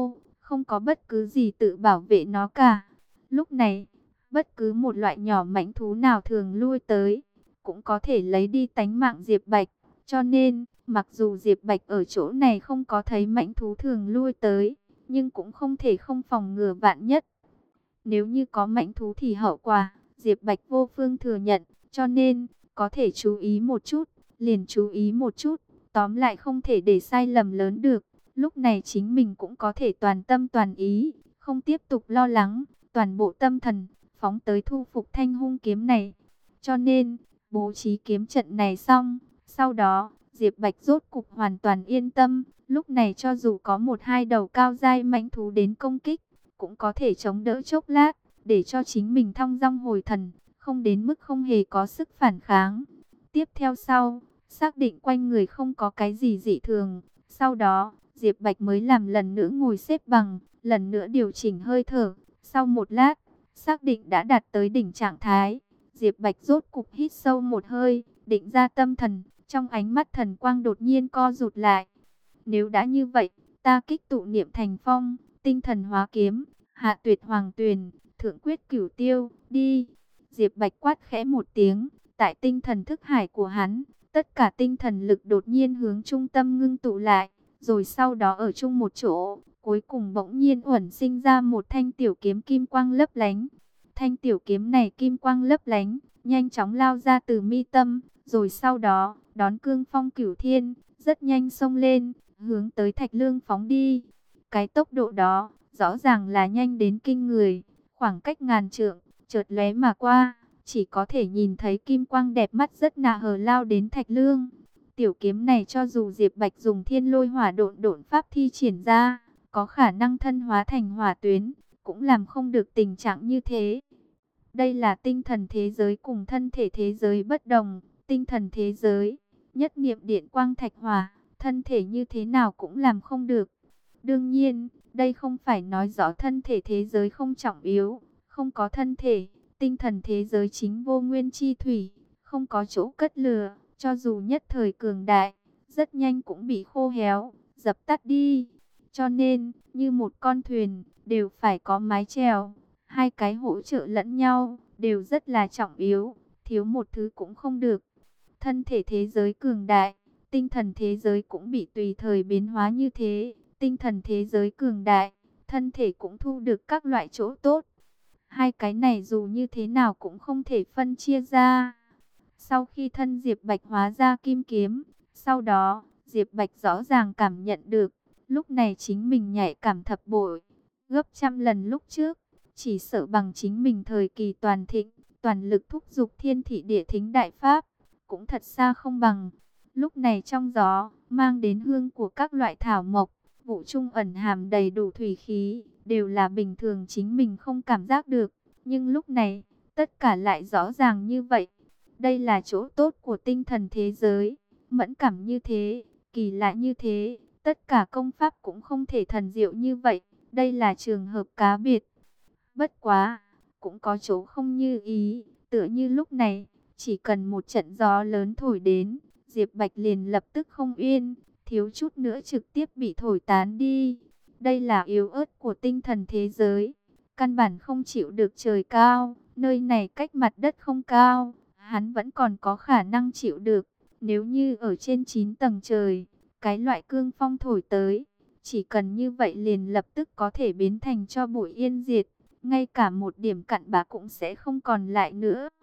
không có bất cứ gì tự bảo vệ nó cả. Lúc này, bất cứ một loại nhỏ mãnh thú nào thường lui tới, cũng có thể lấy đi tánh mạng Diệp Bạch. Cho nên, mặc dù Diệp Bạch ở chỗ này không có thấy mãnh thú thường lui tới, nhưng cũng không thể không phòng ngừa vạn nhất. Nếu như có mãnh thú thì hậu quả, Diệp Bạch vô phương thừa nhận, cho nên, có thể chú ý một chút, liền chú ý một chút, tóm lại không thể để sai lầm lớn được. Lúc này chính mình cũng có thể toàn tâm toàn ý, không tiếp tục lo lắng, toàn bộ tâm thần, phóng tới thu phục thanh hung kiếm này. Cho nên, bố trí kiếm trận này xong, sau đó, Diệp Bạch rốt cục hoàn toàn yên tâm, lúc này cho dù có một hai đầu cao giai mãnh thú đến công kích, cũng có thể chống đỡ chốc lát, để cho chính mình thong dong hồi thần, không đến mức không hề có sức phản kháng. Tiếp theo sau, xác định quanh người không có cái gì dị thường, sau đó, Diệp Bạch mới làm lần nữa ngồi xếp bằng, lần nữa điều chỉnh hơi thở. Sau một lát, xác định đã đạt tới đỉnh trạng thái, Diệp Bạch rốt cục hít sâu một hơi, định ra tâm thần, trong ánh mắt thần quang đột nhiên co rụt lại. Nếu đã như vậy, ta kích tụ niệm thành phong, tinh thần hóa kiếm, hạ tuyệt hoàng tuyền, thượng quyết cửu tiêu, đi. Diệp Bạch quát khẽ một tiếng, tại tinh thần thức hải của hắn, tất cả tinh thần lực đột nhiên hướng trung tâm ngưng tụ lại, rồi sau đó ở chung một chỗ, cuối cùng bỗng nhiên uẩn sinh ra một thanh tiểu kiếm kim quang lấp lánh. Thanh tiểu kiếm này kim quang lấp lánh, nhanh chóng lao ra từ mi tâm, rồi sau đó, đón cương phong cửu thiên, rất nhanh xông lên, hướng tới Thạch Lương phóng đi. Cái tốc độ đó, rõ ràng là nhanh đến kinh người, khoảng cách ngàn trượng, chợt lóe mà qua, chỉ có thể nhìn thấy kim quang đẹp mắt rất nà hờ lao đến Thạch Lương. Tiểu kiếm này cho dù Diệp Bạch dùng thiên lôi hỏa độn pháp thi triển ra, có khả năng thân hóa thành hỏa tuyến, cũng làm không được tình trạng như thế. Đây là tinh thần thế giới cùng thân thể thế giới bất đồng. Tinh thần thế giới, nhất niệm điện quang thạch hỏa, thân thể như thế nào cũng làm không được. Đương nhiên, đây không phải nói rõ thân thể thế giới không trọng yếu, không có thân thể, tinh thần thế giới chính vô nguyên chi thủy, không có chỗ cất lửa, cho dù nhất thời cường đại, rất nhanh cũng bị khô héo, dập tắt đi. Cho nên, như một con thuyền, đều phải có mái chèo, hai cái hỗ trợ lẫn nhau, đều rất là trọng yếu, thiếu một thứ cũng không được. Thân thể thế giới cường đại, tinh thần thế giới cũng bị tùy thời biến hóa như thế. Tinh thần thế giới cường đại, thân thể cũng thu được các loại chỗ tốt. Hai cái này dù như thế nào cũng không thể phân chia ra. Sau khi thân Diệp Bạch hóa ra kim kiếm, sau đó, Diệp Bạch rõ ràng cảm nhận được, lúc này chính mình nhạy cảm thập bội, gấp trăm lần lúc trước. Chỉ sợ bằng chính mình thời kỳ toàn thịnh, toàn lực thúc giục thiên thị địa thính đại pháp, cũng thật xa không bằng. Lúc này trong gió, mang đến hương của các loại thảo mộc, vũ trung ẩn hàm đầy đủ thủy khí, đều là bình thường chính mình không cảm giác được. Nhưng lúc này, tất cả lại rõ ràng như vậy. Đây là chỗ tốt của tinh thần thế giới, mẫn cảm như thế, kỳ lạ như thế, tất cả công pháp cũng không thể thần diệu như vậy. Đây là trường hợp cá biệt. Bất quá, cũng có chỗ không như ý, tựa như lúc này, chỉ cần một trận gió lớn thổi đến, Diệp Bạch liền lập tức không yên, thiếu chút nữa trực tiếp bị thổi tán đi. Đây là yếu ớt của tinh thần thế giới, căn bản không chịu được trời cao, nơi này cách mặt đất không cao, hắn vẫn còn có khả năng chịu được. Nếu như ở trên 9 tầng trời, cái loại cương phong thổi tới, chỉ cần như vậy liền lập tức có thể biến thành cho bụi yên diệt, ngay cả một điểm cặn bã cũng sẽ không còn lại nữa.